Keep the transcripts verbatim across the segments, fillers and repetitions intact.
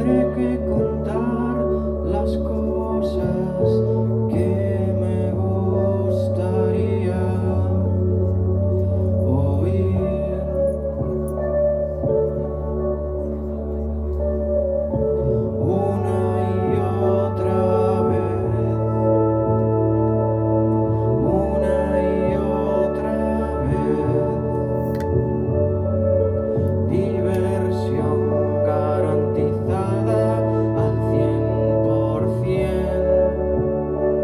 tendré que contar las cosas que me gustaría oír. Una y otra vez, una y otra vez. Diversión garantizada al cien por cien.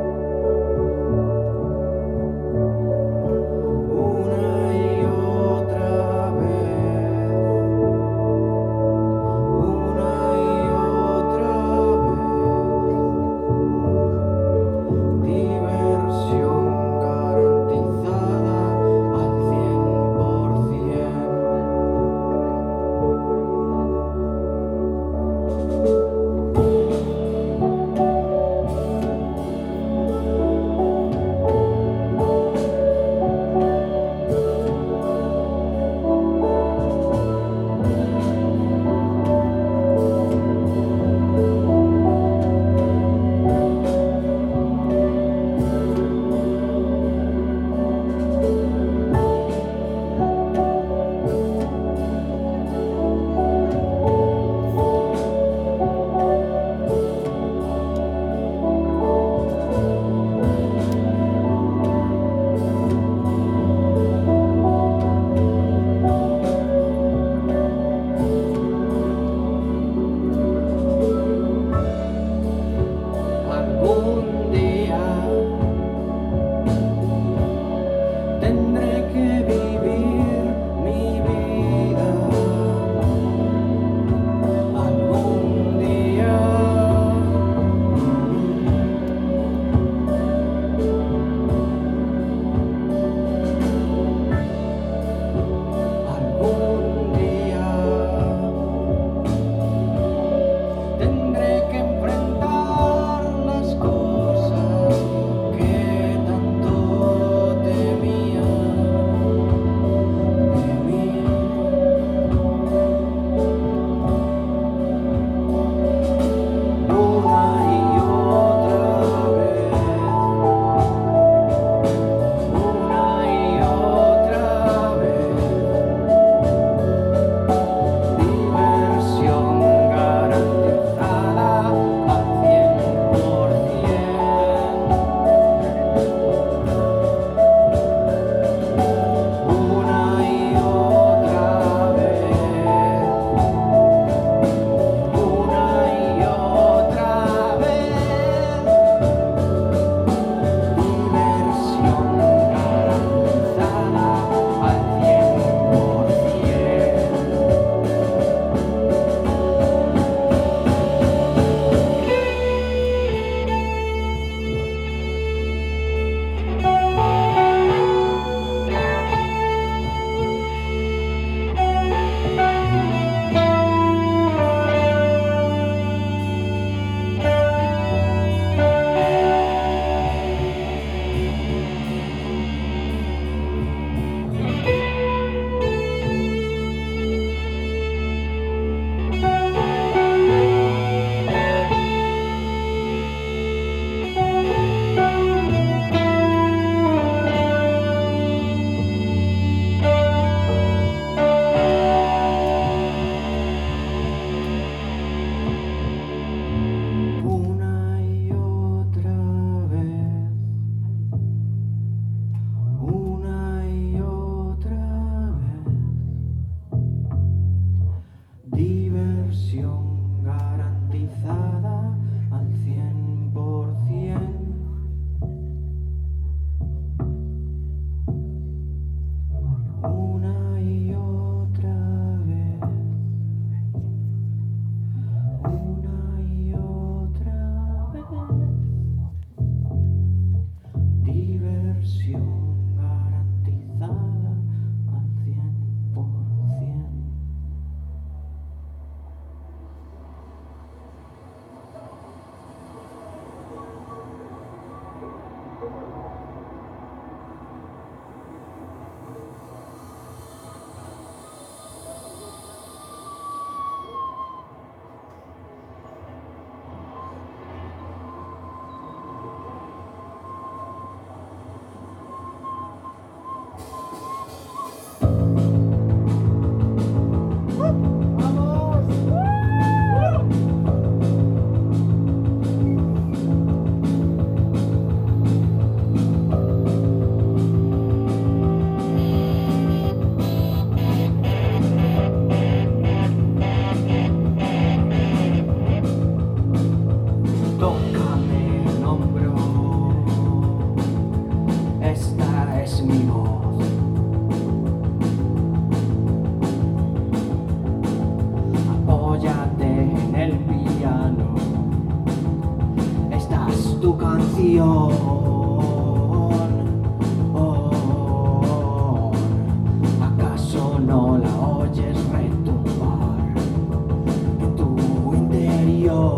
Oh, ¿acaso no la oyes retumbar en tu interior?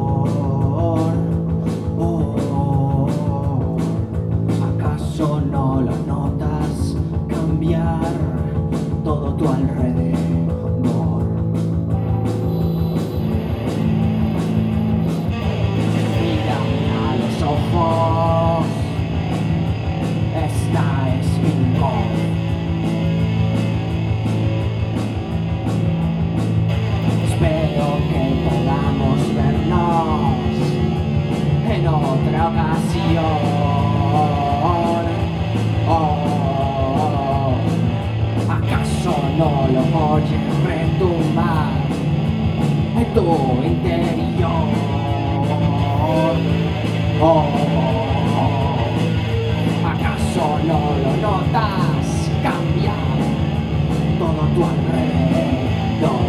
Oh, ¿acaso no lo notas cambiar todo tu alrededor? Mírame a los ojos, esta es mi voz. Espero que podamos vernos en otra ocasión. Oh, ¿acaso no lo oyes retumbar en tu interior? Oh, ¿acaso no lo notas cambiar todo tu alrededor?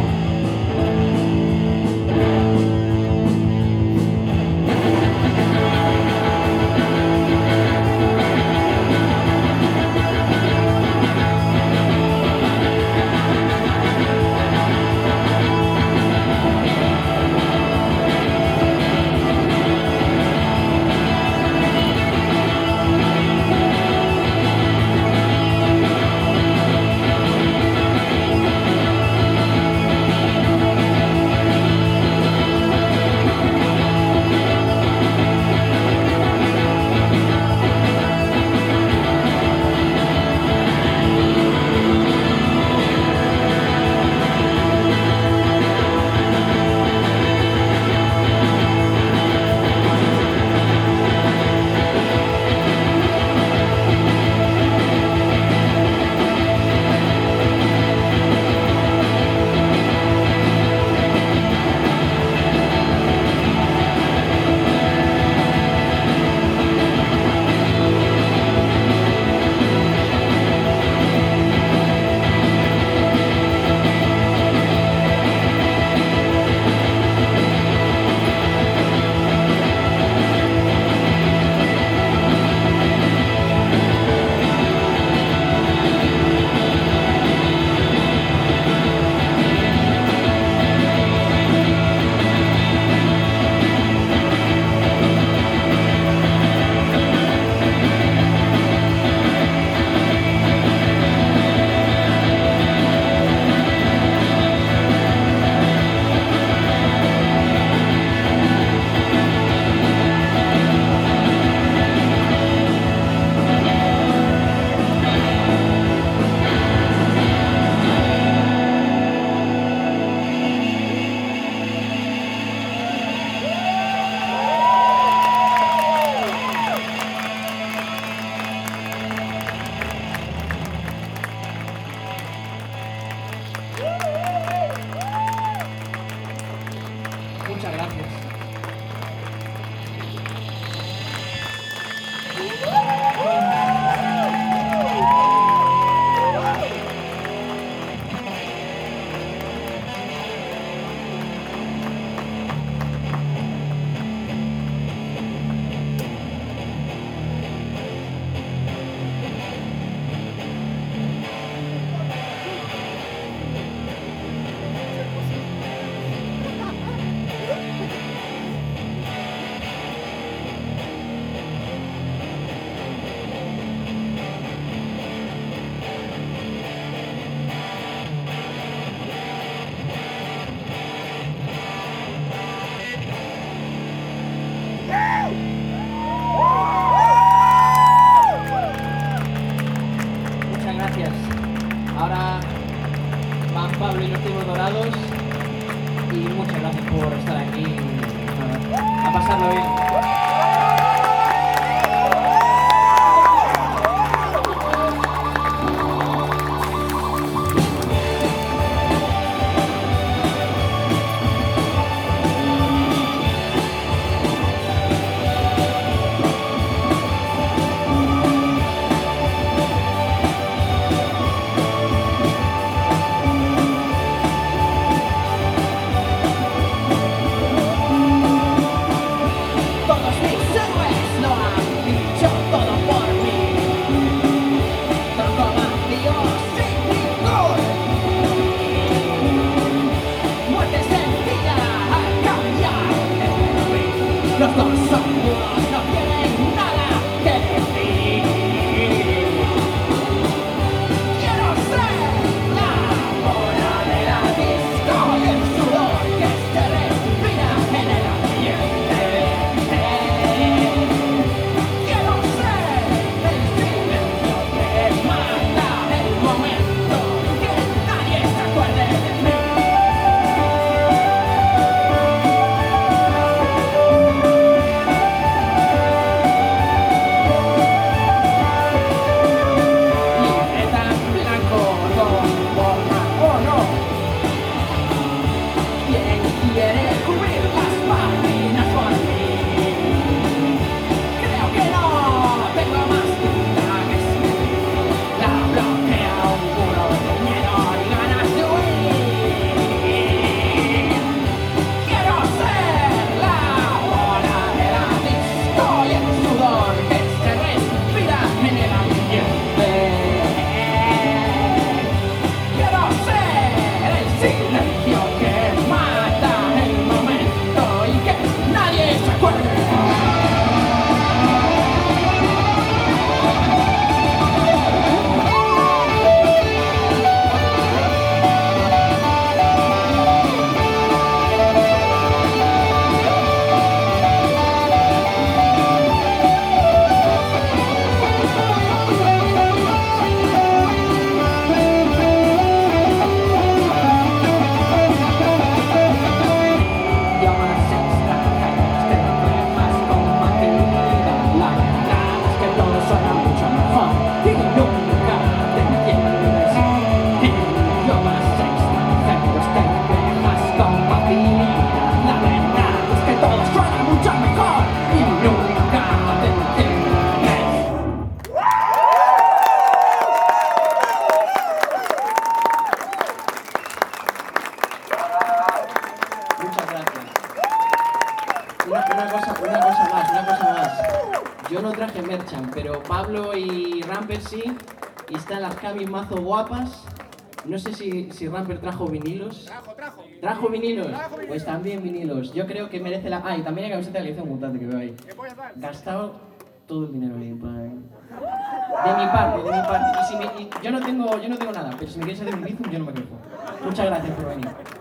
Muchas gracias. Muchas gracias. Ahora van Pablo y los Tibos Dorados. Y muchas gracias por estar aquí. Nada, a pasarlo bien. Los dos sordos no tienen nada que decir. Quiero ser la bola de la disco y el sudor que se respira en el ambiente. Quiero ser el silencio que mata el momento que nadie se acuerde de mí. Libreta en blanco con forma o no. ¿Quién quiere cubrir las páginas por mí? Creo que no, tengo más duda que sí. La bloquea un muro de miedo y ganas de huir. Quiero ser la bola de la disco y el sudor que se respira en el ambiente. Quiero ser el silencio que mata el momento y que nadie se acuerde. Llama sexta, este nombre más combativa. La verdad es que todo suena mucho mejor y nunca te entiendes. Llama sexta, este nombre más combativa. La verdad es que todo suena mucho mejor y nunca te entiendes. Muchas gracias. Una, una cosa, una cosa más, una cosa más. Yo no traje merchan, pero Pablo y Ramper sí, y están las camis mazo guapas. No sé si, si Ramper trajo vinilos. Trajo, trajo. ¿Trajo vinilos? Trajo vinilos. Pues también vinilos. Yo creo que merece la... Ah, y también hay camiseta de Lección Mutante que veo ahí. ¿Qué voy a dar? Gastado todo el dinero ahí, en plan... De mi parte, de mi parte. Y si me, y yo, no tengo, yo no tengo nada, pero si me quieres hacer un bizum, yo no me quejo. Muchas gracias por venir.